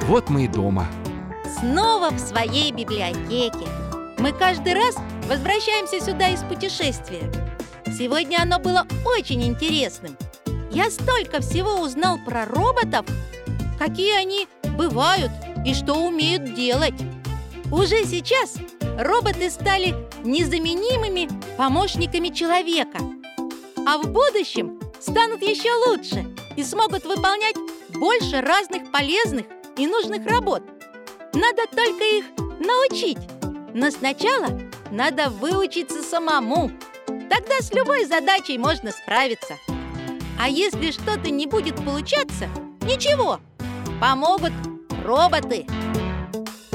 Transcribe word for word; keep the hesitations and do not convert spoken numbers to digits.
Вот мы и дома. Снова в своей библиотеке. Мы каждый раз возвращаемся сюда из путешествия. Сегодня оно было очень интересным. Я столько всего узнал про роботов, какие они бывают и что умеют делать. Уже сейчас роботы стали незаменимыми помощниками человека, а в будущем станут еще лучше и смогут выполнять больше разных полезных и нужных работ. Надо только их научить. Но сначала надо выучиться самому. Тогда с любой задачей можно справиться. А если что-то не будет получаться, ничего, помогут роботы.